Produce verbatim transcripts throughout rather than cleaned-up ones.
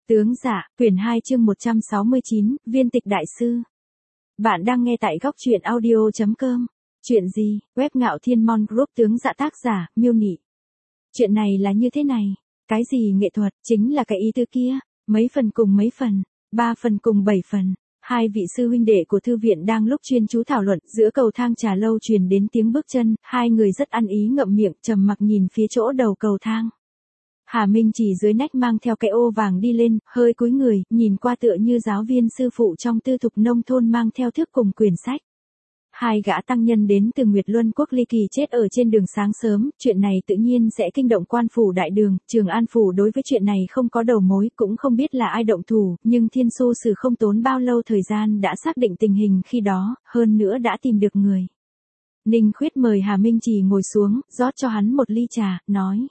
Tướng dạ, quyển hai chương một trăm sáu mươi chín, Viên Tịch Đại Sư. Bạn đang nghe tại góc truyện audio chấm com. Chuyện gì? Web Ngạo Thiên Mon Group. Tướng dạ, tác giả, Miêu Nị. Chuyện này là như thế này. Cái gì nghệ thuật, chính là cái ý tứ kia. Mấy phần cùng mấy phần, ba phần cùng bảy phần. Hai vị sư huynh đệ của thư viện đang lúc chuyên chú thảo luận, giữa cầu thang trà lâu truyền đến tiếng bước chân, hai người rất ăn ý ngậm miệng, trầm mặc nhìn phía chỗ đầu cầu thang. Hà Minh chỉ dưới nách mang theo cái ô vàng đi lên, hơi cúi người, nhìn qua tựa như giáo viên sư phụ trong tư thục nông thôn mang theo thước cùng quyển sách. Hai gã tăng nhân đến từ Nguyệt Luân Quốc ly kỳ chết ở trên đường sáng sớm, chuyện này tự nhiên sẽ kinh động quan phủ đại đường, Trường An phủ đối với chuyện này không có đầu mối, cũng không biết là ai động thủ, nhưng Thiên Xu Sử không tốn bao lâu thời gian đã xác định tình hình khi đó, hơn nữa đã tìm được người. Ninh Khuyết mời Hà Minh Trì ngồi xuống, rót cho hắn một ly trà, nói.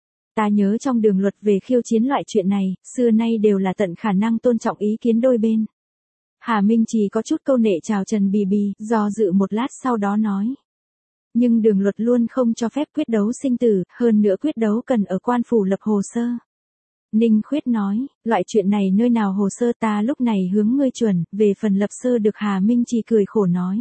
Ta nhớ trong đường luật về khiêu chiến loại chuyện này, xưa nay đều là tận khả năng tôn trọng ý kiến đôi bên. Hà Minh Trì có chút câu nệ chào Trần Bì Bì, do dự một lát sau đó nói. Nhưng đường luật luôn không cho phép quyết đấu sinh tử, hơn nữa quyết đấu cần ở quan phủ lập hồ sơ. Ninh Khuyết nói, loại chuyện này nơi nào hồ sơ ta lúc này hướng ngươi chuẩn, về phần lập sơ được Hà Minh Trì cười khổ nói.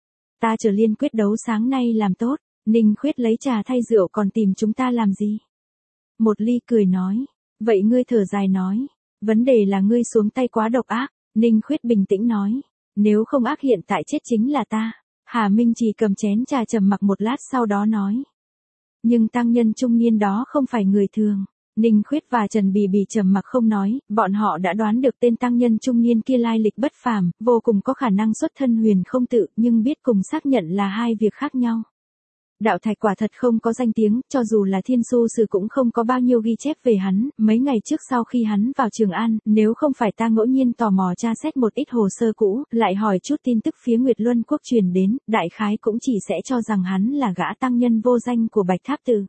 Ta chờ liên quyết đấu sáng nay làm tốt, Ninh Khuyết lấy trà thay rượu còn tìm chúng ta làm gì? Một ly cười nói, vậy ngươi thở dài nói, vấn đề là ngươi xuống tay quá độc ác. Ninh Khuyết bình tĩnh nói, nếu không ác hiện tại chết chính là ta. Hà Minh Trì cầm chén trà trầm mặc một lát sau đó nói. Nhưng tăng nhân trung niên đó không phải người thường. Ninh Khuyết và Trần Bì Bì trầm mặc không nói, bọn họ đã đoán được tên tăng nhân trung niên kia lai lịch bất phàm, vô cùng có khả năng xuất thân huyền không tự, nhưng biết cùng xác nhận là hai việc khác nhau. Đạo Thạch quả thật không có danh tiếng, cho dù là Thiên Xu Sử cũng không có bao nhiêu ghi chép về hắn, mấy ngày trước sau khi hắn vào Trường An, nếu không phải ta ngẫu nhiên tò mò tra xét một ít hồ sơ cũ, lại hỏi chút tin tức phía Nguyệt Luân Quốc truyền đến, đại khái cũng chỉ sẽ cho rằng hắn là gã tăng nhân vô danh của Bạch Tháp Tự.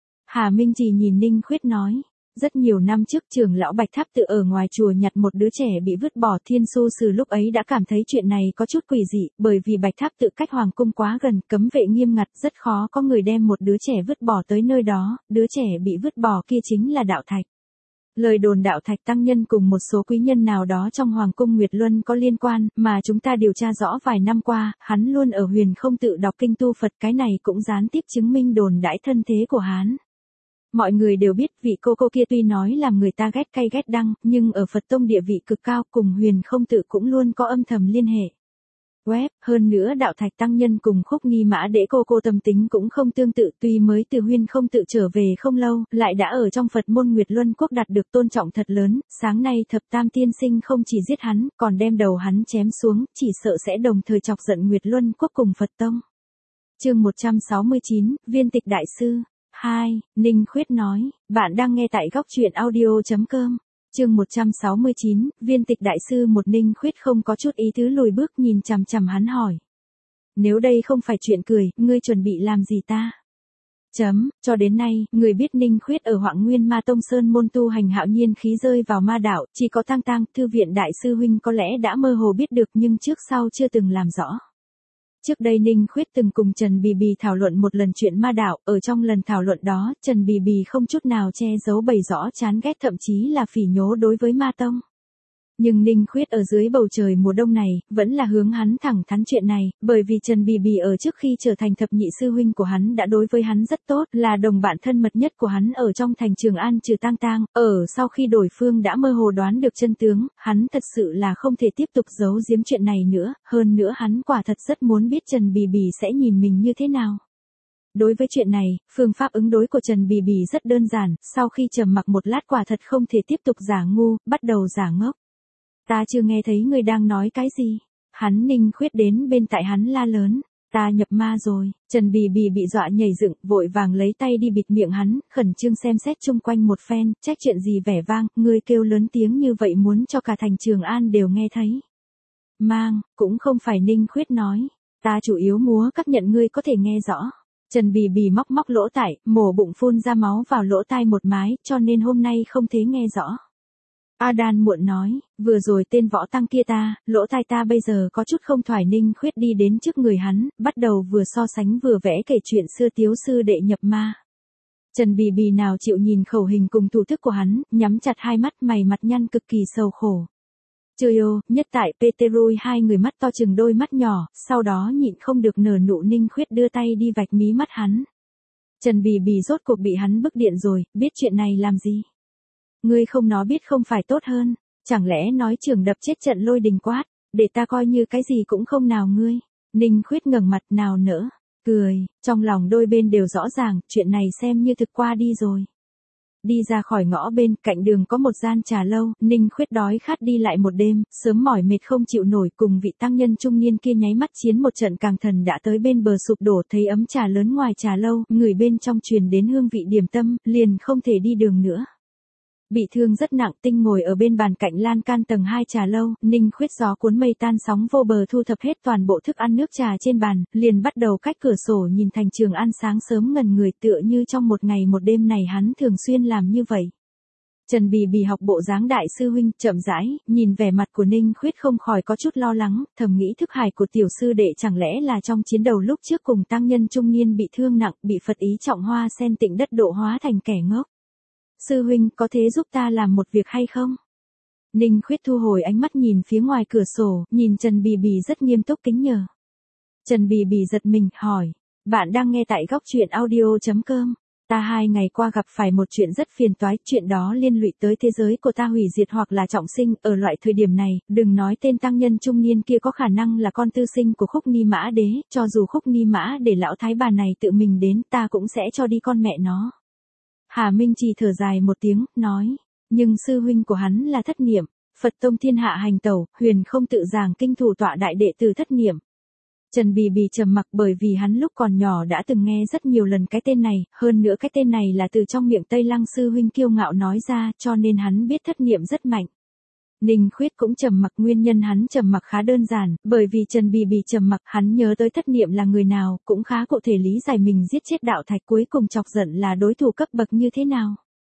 Hà Minh Trì nhìn Ninh Khuyết nói. Rất nhiều năm trước trưởng lão Bạch Tháp Tự ở ngoài chùa nhặt một đứa trẻ bị vứt bỏ, Thiên Xu Sử lúc ấy đã cảm thấy chuyện này có chút quỷ dị, bởi vì Bạch Tháp Tự cách hoàng cung quá gần, cấm vệ nghiêm ngặt, rất khó có người đem một đứa trẻ vứt bỏ tới nơi đó, đứa trẻ bị vứt bỏ kia chính là Đạo Thạch. Lời đồn Đạo Thạch tăng nhân cùng một số quý nhân nào đó trong hoàng cung Nguyệt Luân có liên quan, mà chúng ta điều tra rõ vài năm qua, hắn luôn ở huyền không tự đọc kinh tu Phật, cái này cũng gián tiếp chứng minh đồn đãi thân thế của hắn. Mọi người đều biết vị cô cô kia tuy nói làm người ta ghét cay ghét đắng, nhưng ở Phật tông địa vị cực cao, cùng huyền không tự cũng luôn có âm thầm liên hệ. Web, hơn nữa Đạo Thạch tăng nhân cùng Khúc Nghi Mã Đễ cô cô tâm tính cũng không tương tự, tuy mới từ huyền không tự trở về không lâu, lại đã ở trong Phật môn Nguyệt Luân Quốc đạt được tôn trọng thật lớn, sáng nay Thập Tam Tiên Sinh không chỉ giết hắn, còn đem đầu hắn chém xuống, chỉ sợ sẽ đồng thời chọc giận Nguyệt Luân Quốc cùng Phật tông. Chương một trăm sáu mươi chín, Viên Tịch Đại Sư. hai. Ninh Khuyết nói, bạn đang nghe tại góc truyện audio chấm com. Chương một trăm sáu mươi chín, Viên Tịch Đại Sư. Một. Ninh Khuyết không có chút ý tứ lùi bước nhìn chằm chằm hắn hỏi. Nếu đây không phải chuyện cười, ngươi chuẩn bị làm gì ta? Chấm, cho đến nay, người biết Ninh Khuyết ở Hoạng Nguyên Ma Tông Sơn môn tu hành hạo nhiên khí rơi vào ma đạo, chỉ có Tang Tang, thư viện đại sư huynh có lẽ đã mơ hồ biết được nhưng trước sau chưa từng làm rõ. Trước đây Ninh Khuyết từng cùng Trần Bì Bì thảo luận một lần chuyện ma đạo, ở trong lần thảo luận đó, Trần Bì Bì không chút nào che giấu bày rõ chán ghét thậm chí là phỉ nhố đối với ma tông. Nhưng Ninh Khuyết ở dưới bầu trời mùa đông này, vẫn là hướng hắn thẳng thắn chuyện này, bởi vì Trần Bì Bì ở trước khi trở thành thập nhị sư huynh của hắn đã đối với hắn rất tốt, là đồng bạn thân mật nhất của hắn ở trong thành Trường An trừ Tang Tang, ở sau khi đối phương đã mơ hồ đoán được chân tướng, hắn thật sự là không thể tiếp tục giấu giếm chuyện này nữa, hơn nữa hắn quả thật rất muốn biết Trần Bì Bì sẽ nhìn mình như thế nào. Đối với chuyện này, phương pháp ứng đối của Trần Bì Bì rất đơn giản, sau khi trầm mặc một lát quả thật không thể tiếp tục giả ngu, bắt đầu giả ngốc. Ta chưa nghe thấy ngươi đang nói cái gì. Hắn Ninh Khuyết đến bên tại hắn la lớn. Ta nhập ma rồi. Trần Bì Bì bị dọa nhảy dựng, vội vàng lấy tay đi bịt miệng hắn, khẩn trương xem xét chung quanh một phen, trách chuyện gì vẻ vang, ngươi kêu lớn tiếng như vậy muốn cho cả thành Trường An đều nghe thấy. Mang, cũng không phải Ninh Khuyết nói. Ta chủ yếu múa các nhận ngươi có thể nghe rõ. Trần Bì Bì móc móc lỗ tai, mổ bụng phun ra máu vào lỗ tai một mái, cho nên hôm nay không thể nghe rõ. A Đan muộn nói, vừa rồi tên võ tăng kia ta, lỗ tai ta bây giờ có chút không thoải. Ninh Khuyết đi đến trước người hắn, bắt đầu vừa so sánh vừa vẽ kể chuyện xưa Tiếu sư đệ nhập ma. Trần Bì Bì nào chịu nhìn khẩu hình cùng thủ thức của hắn, nhắm chặt hai mắt, mày mặt nhăn cực kỳ sầu khổ. Trời ơi, nhất tại Peterui hai người mắt to chừng đôi mắt nhỏ, sau đó nhịn không được nở nụ. Ninh Khuyết đưa tay đi vạch mí mắt hắn. Trần Bì Bì rốt cuộc bị hắn bức điện rồi, biết chuyện này làm gì? Ngươi không nói biết không phải tốt hơn, chẳng lẽ nói trường đập chết trận Lôi Đình quát, để ta coi như cái gì cũng không nào ngươi. Ninh Khuyết ngẩng mặt nào nỡ, cười, trong lòng đôi bên đều rõ ràng, chuyện này xem như thực qua đi rồi. Đi ra khỏi ngõ bên, cạnh đường có một gian trà lâu, Ninh Khuyết đói khát đi lại một đêm, sớm mỏi mệt không chịu nổi, cùng vị tăng nhân trung niên kia nháy mắt chiến một trận càng thần đã tới bên bờ sụp đổ, thấy ấm trà lớn ngoài trà lâu, người bên trong truyền đến hương vị điểm tâm, liền không thể đi đường nữa. Bị thương rất nặng, Tinh ngồi ở bên bàn cạnh lan can tầng hai trà lâu, Ninh Khuyết gió cuốn mây tan sóng vô bờ thu thập hết toàn bộ thức ăn nước trà trên bàn, liền bắt đầu cách cửa sổ nhìn thành Trường An sáng sớm ngần người, tựa như trong một ngày một đêm này hắn thường xuyên làm như vậy. Trần Bì Bì học bộ dáng đại sư huynh, chậm rãi, nhìn vẻ mặt của Ninh Khuyết không khỏi có chút lo lắng, thầm nghĩ thức hài của tiểu sư đệ chẳng lẽ là trong chiến đầu lúc trước cùng tăng nhân trung niên bị thương nặng, bị Phật ý trọng hoa sen tịnh đất độ hóa thành kẻ ngốc. Sư huynh có thể giúp ta làm một việc hay không? Ninh Khuyết thu hồi ánh mắt nhìn phía ngoài cửa sổ, nhìn Trần Bì Bì rất nghiêm túc kính nhờ. Trần Bì Bì giật mình, hỏi, bạn đang nghe tại góc truyện audio.com. Ta hai ngày qua gặp phải một chuyện rất phiền toái, chuyện đó liên lụy tới thế giới của ta hủy diệt hoặc là trọng sinh, ở loại thời điểm này, đừng nói tên tăng nhân trung niên kia có khả năng là con tư sinh của Khúc Ni Mã Đế, cho dù Khúc Ni Mã để lão thái bà này tự mình đến, ta cũng sẽ cho đi con mẹ nó. Hà Minh Trì thở dài một tiếng, nói, nhưng sư huynh của hắn là Thất Niệm, Phật tông thiên hạ hành tẩu, huyền không tự giảng kinh thủ tọa đại đệ tử Thất Niệm. Trần Bì Bì trầm mặc, bởi vì hắn lúc còn nhỏ đã từng nghe rất nhiều lần cái tên này, hơn nữa cái tên này là từ trong miệng Tây Lăng sư huynh kiêu ngạo nói ra, cho nên hắn biết Thất Niệm rất mạnh. Ninh Khuyết cũng trầm mặc, nguyên nhân hắn trầm mặc khá đơn giản, bởi vì Trần Bì Bì trầm mặc, hắn nhớ tới Thất Niệm là người nào, cũng khá cụ thể lý giải mình giết chết Đạo Thạch cuối cùng chọc giận là đối thủ cấp bậc như thế nào.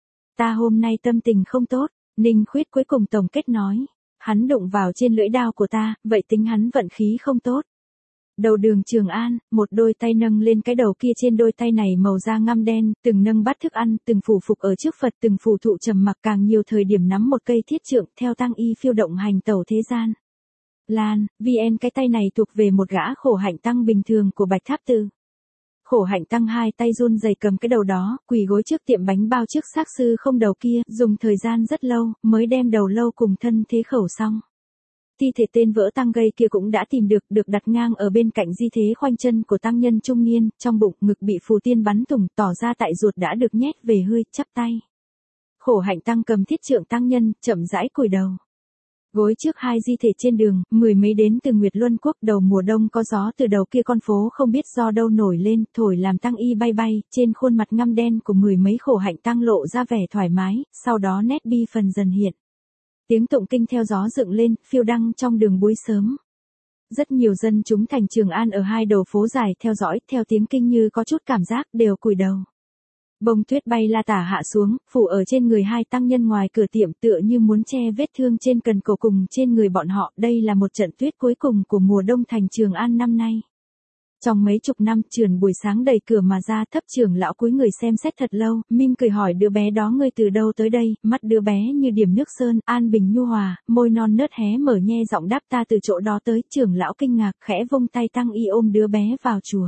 Ta hôm nay tâm tình không tốt, Ninh Khuyết cuối cùng tổng kết nói, hắn đụng vào trên lưỡi đao của ta, vậy tính hắn vận khí không tốt. Đầu đường Trường An, một đôi tay nâng lên cái đầu kia, trên đôi tay này màu da ngăm đen, từng nâng bát thức ăn, từng phủ phục ở trước Phật, từng phù thụ trầm mặc, càng nhiều thời điểm nắm một cây thiết trượng, theo tăng y phiêu động hành tẩu thế gian. Lan, vê en cái tay này thuộc về một gã khổ hạnh tăng bình thường của Bạch Tháp Tư. Khổ hạnh tăng hai tay run rẩy cầm cái đầu đó, quỳ gối trước tiệm bánh bao trước xác sư không đầu kia, dùng thời gian rất lâu, mới đem đầu lâu cùng thân thế khẩu xong. Thi thể tên vỡ tăng gây kia cũng đã tìm được, được đặt ngang ở bên cạnh di thế khoanh chân của tăng nhân trung niên, trong bụng ngực bị phù tiên bắn thủng, tỏ ra tại ruột đã được nhét về hơi, chắp tay. Khổ hạnh tăng cầm thiết trượng tăng nhân, chậm rãi cúi đầu. Gối trước hai di thể trên đường, mười mấy đến từ Nguyệt Luân Quốc, đầu mùa đông có gió từ đầu kia con phố không biết do đâu nổi lên, thổi làm tăng y bay bay, trên khuôn mặt ngăm đen của mười mấy khổ hạnh tăng lộ ra vẻ thoải mái, sau đó nét bi phần dần hiện. Tiếng tụng kinh theo gió dựng lên, phiêu đăng trong đường buổi sớm. Rất nhiều dân chúng thành Trường An ở hai đầu phố dài theo dõi, theo tiếng kinh như có chút cảm giác, đều cúi đầu. Bông tuyết bay la tả hạ xuống, phủ ở trên người hai tăng nhân ngoài cửa tiệm, tựa như muốn che vết thương trên cần cổ cùng trên người bọn họ. Đây là một trận tuyết cuối cùng của mùa đông thành Trường An năm nay. Trong mấy chục năm, trườn buổi sáng đẩy cửa mà ra, thấp trưởng lão cúi người xem xét thật lâu, mỉm cười hỏi đứa bé đó ngươi từ đâu tới đây, mắt đứa bé như điểm nước sơn, an bình nhu hòa, môi non nớt hé mở nhe giọng đáp ta từ chỗ đó tới. Trưởng lão kinh ngạc, khẽ vung tay tăng y ôm đứa bé vào chùa.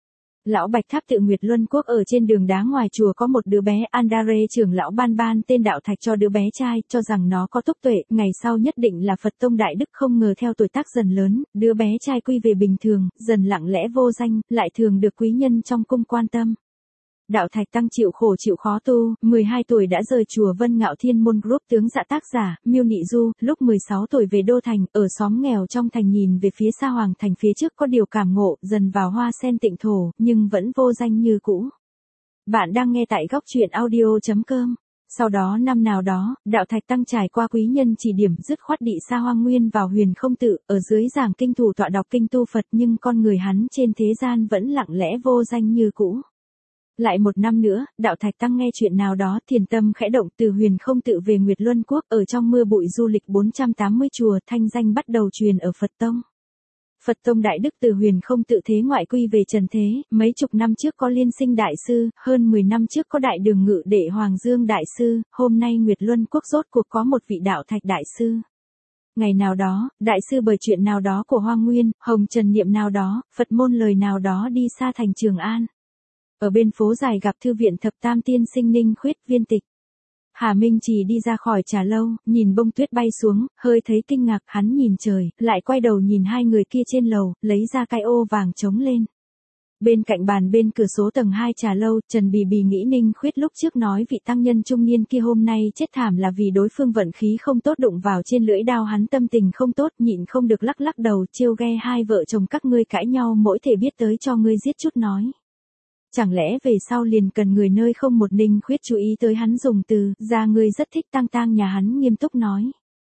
Lão Bạch Tháp Tự Nguyệt Luân Quốc ở trên đường đá ngoài chùa có một đứa bé, Andare trưởng lão ban ban tên Đạo Thạch cho đứa bé trai, cho rằng nó có túc tuệ, ngày sau nhất định là Phật tông đại đức, không ngờ theo tuổi tác dần lớn, đứa bé trai quy về bình thường, dần lặng lẽ vô danh, lại thường được quý nhân trong cung quan tâm. Đạo Thạch tăng chịu khổ chịu khó tu, mười hai tuổi đã rời chùa Vân Ngạo Thiên Môn Group, tướng dạ tác giả, Miêu Nị Du, lúc mười sáu tuổi về Đô Thành, ở xóm nghèo trong thành nhìn về phía xa Hoàng Thành phía trước có điều cảm ngộ, dần vào hoa sen tịnh thổ, nhưng vẫn vô danh như cũ. Bạn đang nghe tại góc truyện audio.com. Sau đó năm nào đó, Đạo Thạch tăng trải qua quý nhân chỉ điểm, dứt khoát đị xa hoang nguyên vào huyền không tự, ở dưới giảng kinh thủ tọa đọc kinh tu Phật, nhưng con người hắn trên thế gian vẫn lặng lẽ vô danh như cũ. Lại một năm nữa, Đạo Thạch tăng nghe chuyện nào đó, thiền tâm khẽ động, từ huyền không tự về Nguyệt Luân Quốc, ở trong mưa bụi du lịch bốn trăm tám mươi chùa, thanh danh bắt đầu truyền ở Phật tông. Phật tông Đại Đức Từ Huyền không tự thế ngoại quy về trần thế, mấy chục năm trước có Liên Sinh Đại Sư, hơn mười năm trước có Đại Đường Ngự Đệ Hoàng Dương Đại Sư, hôm nay Nguyệt Luân Quốc rốt cuộc có một vị đạo thạch Đại Sư. Ngày nào đó, Đại Sư bởi chuyện nào đó của Hoa Nguyên, Hồng Trần niệm nào đó, Phật môn lời nào đó đi xa thành Trường An. Ở bên phố dài gặp thư viện Thập Tam Tiên Sinh Ninh Khuyết Viên Tịch. Hà Minh Trì đi ra khỏi trà lâu, nhìn bông tuyết bay xuống, hơi thấy kinh ngạc, hắn nhìn trời, lại quay đầu nhìn hai người kia trên lầu, lấy ra cái ô vàng trống lên. Bên cạnh bàn bên cửa sổ tầng hai trà lâu, Trần Bì Bì nghĩ Ninh Khuyết lúc trước nói vị tăng nhân trung niên kia hôm nay chết thảm là vì đối phương vận khí không tốt đụng vào trên lưỡi đao, hắn tâm tình không tốt, nhịn không được lắc lắc đầu, trêu ghe hai vợ chồng các ngươi cãi nhau mỗi thể biết tới cho ngươi giết chút nói. Chẳng lẽ về sau liền cần người nơi không một. Ninh Khuyết chú ý tới hắn dùng từ, ra ngươi rất thích tang tang nhà hắn nghiêm túc nói.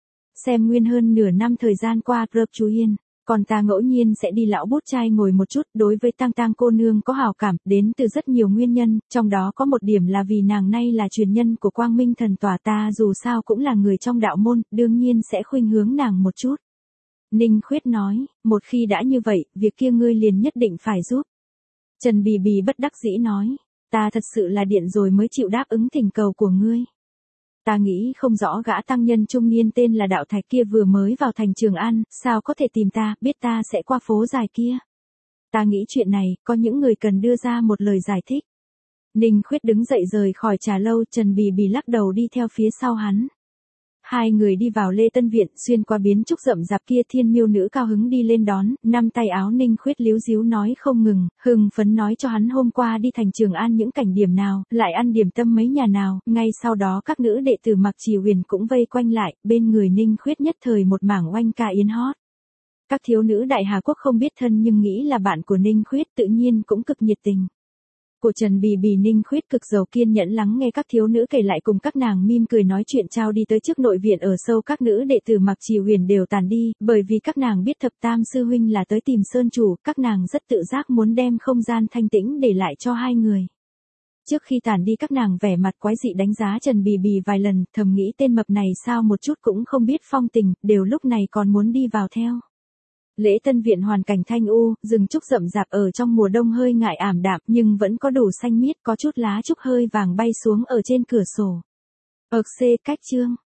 Xem nguyên hơn nửa năm thời gian qua, rợp chú Yên, còn ta ngẫu nhiên sẽ đi lão bút trai ngồi một chút, đối với tang tang cô nương có hảo cảm, đến từ rất nhiều nguyên nhân, trong đó có một điểm là vì nàng nay là truyền nhân của Quang Minh thần tòa, ta dù sao cũng là người trong đạo môn, đương nhiên sẽ khuynh hướng nàng một chút. Ninh Khuyết nói, một khi đã như vậy, việc kia ngươi liền nhất định phải giúp. Trần Bì Bì bất đắc dĩ nói, ta thật sự là điện rồi mới chịu đáp ứng thỉnh cầu của ngươi. Ta nghĩ không rõ gã tăng nhân trung niên tên là Đạo Thạch kia vừa mới vào thành Trường An, sao có thể tìm ta, biết ta sẽ qua phố dài kia. Ta nghĩ chuyện này, có những người cần đưa ra một lời giải thích. Ninh Khuyết đứng dậy rời khỏi trà lâu, Trần Bì Bì lắc đầu đi theo phía sau hắn. Hai người đi vào Lê Tân Viện, xuyên qua biến trúc rậm rạp kia, Thiên Miêu nữ cao hứng đi lên đón, năm tay áo Ninh Khuyết líu díu nói không ngừng, hưng phấn nói cho hắn hôm qua đi thành Trường An những cảnh điểm nào, lại ăn điểm tâm mấy nhà nào, ngay sau đó các nữ đệ tử Mặc Trì Huyền cũng vây quanh lại, bên người Ninh Khuyết nhất thời một mảng oanh ca yến hót. Các thiếu nữ Đại Hà Quốc không biết thân nhưng nghĩ là bạn của Ninh Khuyết tự nhiên cũng cực nhiệt tình. Của Trần Bì Bì Ninh Khuyết cực giàu kiên nhẫn lắng nghe các thiếu nữ kể lại, cùng các nàng mỉm cười nói chuyện, trao đi tới trước nội viện ở sâu. Các nữ đệ tử Mặc Trì Huyền đều tàn đi, bởi vì các nàng biết Thập Tam sư huynh là tới tìm Sơn chủ, các nàng rất tự giác muốn đem không gian thanh tĩnh để lại cho hai người. Trước khi tàn đi các nàng vẻ mặt quái dị đánh giá Trần Bì Bì vài lần, thầm nghĩ tên mập này sao một chút cũng không biết phong tình, đều lúc này còn muốn đi vào theo. Lễ Tân Viện hoàn cảnh thanh u, rừng trúc rậm rạp, ở trong mùa đông hơi ngại ảm đạm nhưng vẫn có đủ xanh miết, có chút lá trúc hơi vàng bay xuống ở trên cửa sổ. Ực xê cách chương.